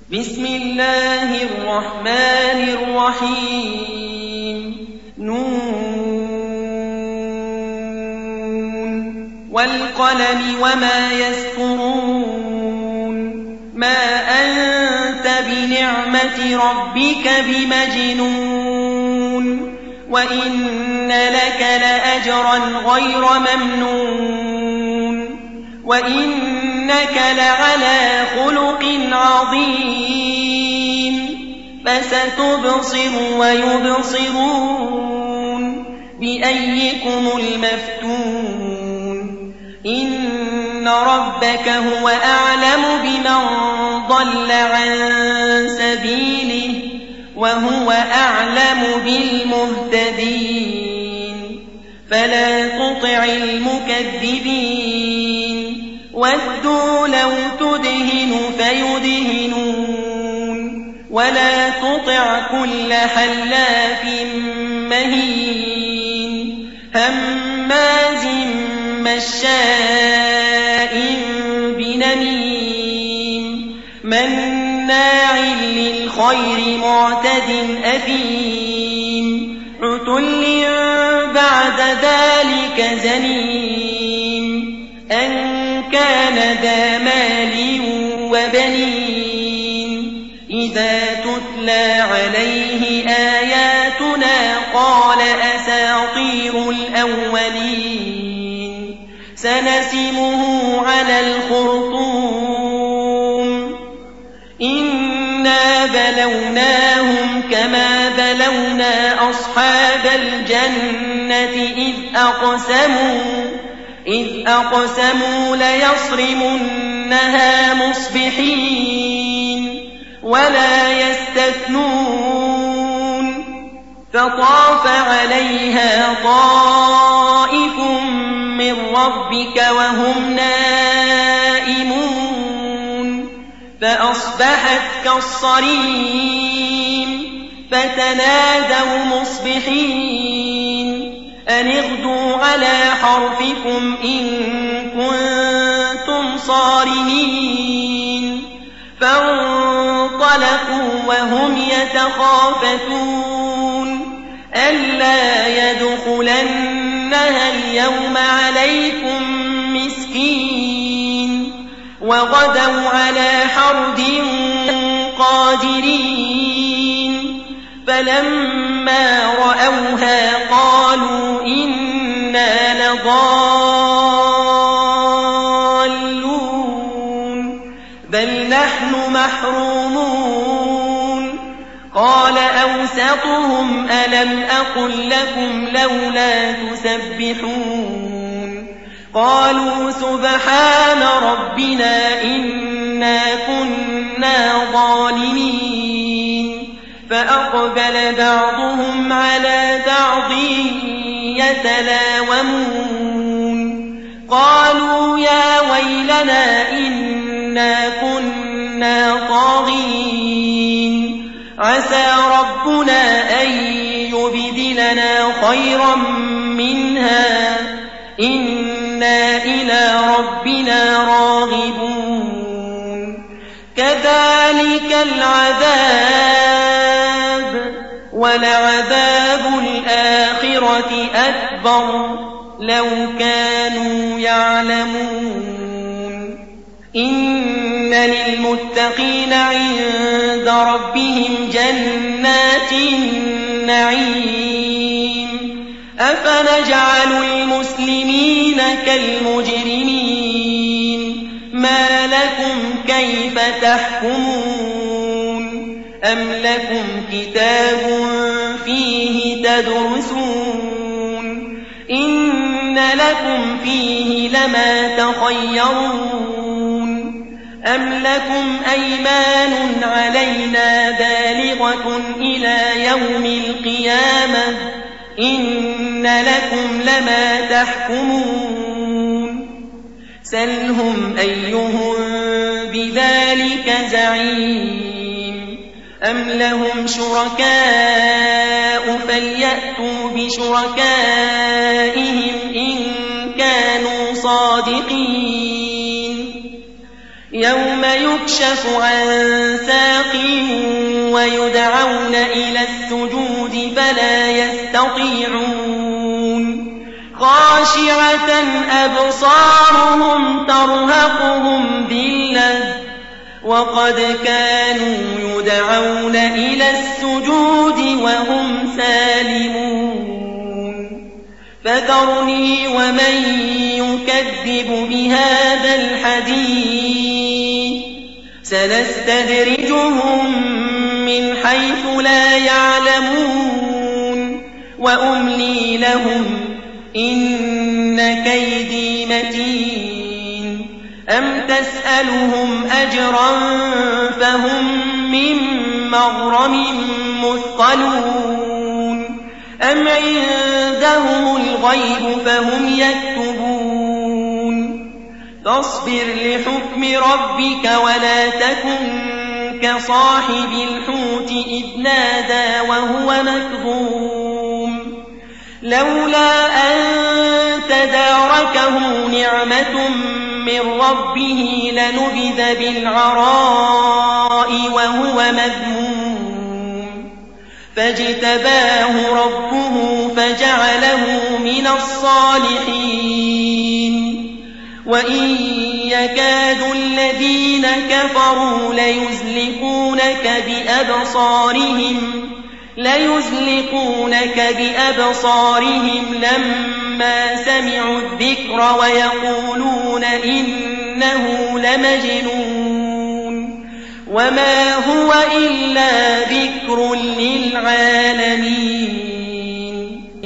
بسم الله الرحمن الرحيم نون والقلم وما يسطرون ما أنت بنعمة ربك بمجنون وإن لك لأجرا غير ممنون وإنك لعلى خلق عظيم فستبصر ويبصرون بأيكم المفتون إن ربك هو أعلم بمن ضل عن سبيله وهو أعلم بالمهتدين فلا تطع المكذبين ودوا لو تدهن فيدهنون ولا تطع كل حلاف مهين هماز مشاء بنميم مناع للخير معتد أثيم عتل بعد ذلك زنيم أن كان ذا مال وبنين إذا تتلى عليه آياتنا قال أساطير الأولين سنسمه على الخرطوم إنا بلوناهم كما بلونا أصحاب الجنة إذ أقسموا ليصرمنها مصبحين ولا يستثنون فطاف عليها طائف من ربك وهم نائمون فأصبحت كالصريم فتنادوا مصبحين أن اغدوا على حرثكم إن كنتم صارمين فانطلقوا وهم يتخافتون ألا يدخلنها اليوم عليكم مسكين وغدوا على حرد قادرين فلما رأوها قالوا إنا لضالون بل نحن محرومون قال أوسطهم ألم أقل لكم لولا تسبحون قالوا سبحان ربنا إنا كنا ظالمين فأقبل بعضهم على بعض يتلاومون قالوا يا ويلنا إنا كنا طاغين عسى ربنا أن يبدلنا خيرا منها إنا إلى ربنا راغبون كذلك العذاب ولعذاب الآخرة أكبر لو كانوا يعلمون إن للمتقين عند ربهم جنات النعيم أفنجعل المسلمين كالمجرمين ما لكم كيف تحكمون أم لكم كتاب فيه تدرسون إن لكم فيه لما تخيرون أم لكم أيمان علينا بالغة إلى يوم القيامة إن لكم لما تحكمون سلهم أيهم بذلك زعيم أم لهم شركاء فليأتوا بشركائهم إن كانوا صادقين يوم يكشف عن ساق ويدعون إلى السجود فلا يستطيعون خاشعة أبصارهم ترهقهم ذلة وقد كانوا يدعون إلى السجود وهم سالمون فذرني ومن يكذب بهذا الحديث سنستدرجهم من حيث لا يعلمون وأملي لهم إن كيدي متين أم تسألهم أجرا فهم من مغرم مثقلون أم عندهم الغيب فهم يكتبون فاصبر لحكم ربك ولا تكن كصاحب الحوت إذ نادى وهو مكظوم لولا أن تداركه نعمة من ربه لنبذ بالعراء وهو مذموم فاجتباه ربه فجعله من الصالحين وإن يكاد الذين كفروا ليزلقونك بأبصارهم لما سمعوا الذكر ويقولون إنه لمجنون وما هو إلا ذكر للعالمين